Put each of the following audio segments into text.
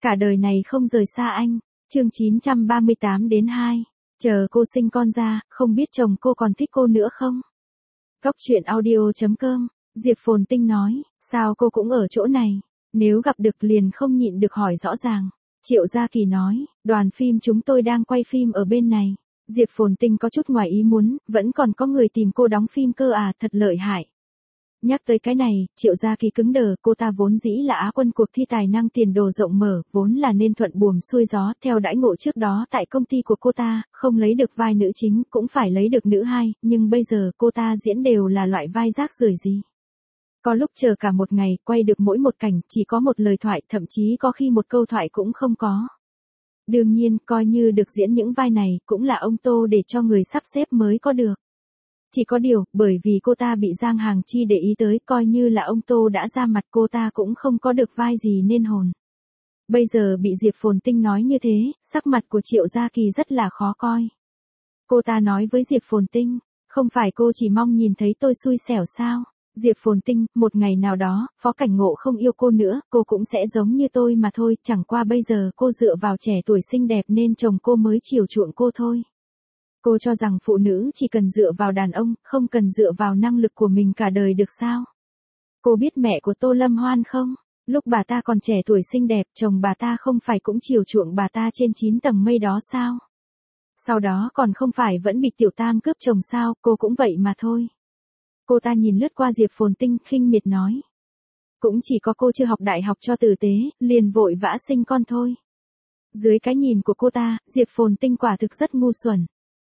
cả đời này không rời xa anh. Chương 938-2. Chờ cô sinh con ra, không biết chồng cô còn thích cô nữa không? Góc truyện audio.com. Diệp Phồn Tinh nói, sao cô cũng ở chỗ này? Nếu gặp được liền không nhịn được hỏi rõ ràng. Triệu Gia Kỳ nói, đoàn phim chúng tôi đang quay phim ở bên này. Diệp Phồn Tinh có chút ngoài ý muốn, vẫn còn có người tìm cô đóng phim cơ à, thật lợi hại. Nhắc tới cái này, Triệu Gia Kỳ cứng đờ, cô ta vốn dĩ là Á quân cuộc thi tài năng tiền đồ rộng mở, vốn là nên thuận buồm xuôi gió, theo đãi ngộ trước đó tại công ty của cô ta, không lấy được vai nữ chính cũng phải lấy được nữ hai, nhưng bây giờ cô ta diễn đều là loại vai rác rưởi gì. Có lúc chờ cả một ngày, quay được mỗi một cảnh, chỉ có một lời thoại, thậm chí có khi một câu thoại cũng không có. Đương nhiên, coi như được diễn những vai này, cũng là ông Tô để cho người sắp xếp mới có được. Chỉ có điều, bởi vì cô ta bị Giang Hàng Chi để ý tới, coi như là ông Tô đã ra mặt cô ta cũng không có được vai gì nên hồn. Bây giờ bị Diệp Phồn Tinh nói như thế, sắc mặt của Triệu Gia Kỳ rất là khó coi. Cô ta nói với Diệp Phồn Tinh, không phải cô chỉ mong nhìn thấy tôi xui xẻo sao? Diệp Phồn Tinh, một ngày nào đó, Phó Cảnh Ngộ không yêu cô nữa, cô cũng sẽ giống như tôi mà thôi, chẳng qua bây giờ cô dựa vào trẻ tuổi xinh đẹp nên chồng cô mới chiều chuộng cô thôi. Cô cho rằng phụ nữ chỉ cần dựa vào đàn ông, không cần dựa vào năng lực của mình cả đời được sao? Cô biết mẹ của Tô Lâm Hoan không? Lúc bà ta còn trẻ tuổi xinh đẹp, chồng bà ta không phải cũng chiều chuộng bà ta trên 9 tầng mây đó sao? Sau đó còn không phải vẫn bị Tiểu Tam cướp chồng sao, cô cũng vậy mà thôi. Cô ta nhìn lướt qua Diệp Phồn Tinh, khinh miệt nói. Cũng chỉ có cô chưa học đại học cho tử tế, liền vội vã sinh con thôi. Dưới cái nhìn của cô ta, Diệp Phồn Tinh quả thực rất ngu xuẩn.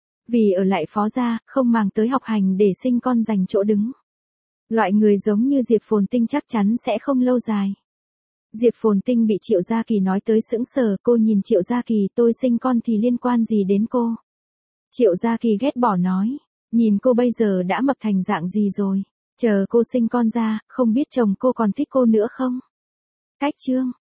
Vì ở lại Phó gia, không màng tới học hành để sinh con giành chỗ đứng. Loại người giống như Diệp Phồn Tinh chắc chắn sẽ không lâu dài. Diệp Phồn Tinh bị Triệu Gia Kỳ nói tới sững sờ, cô nhìn Triệu Gia Kỳ, tôi sinh con thì liên quan gì đến cô? Triệu Gia Kỳ ghét bỏ nói, nhìn cô bây giờ đã mập thành dạng gì rồi, chờ cô sinh con ra, không biết chồng cô còn thích cô nữa không? Cách chương.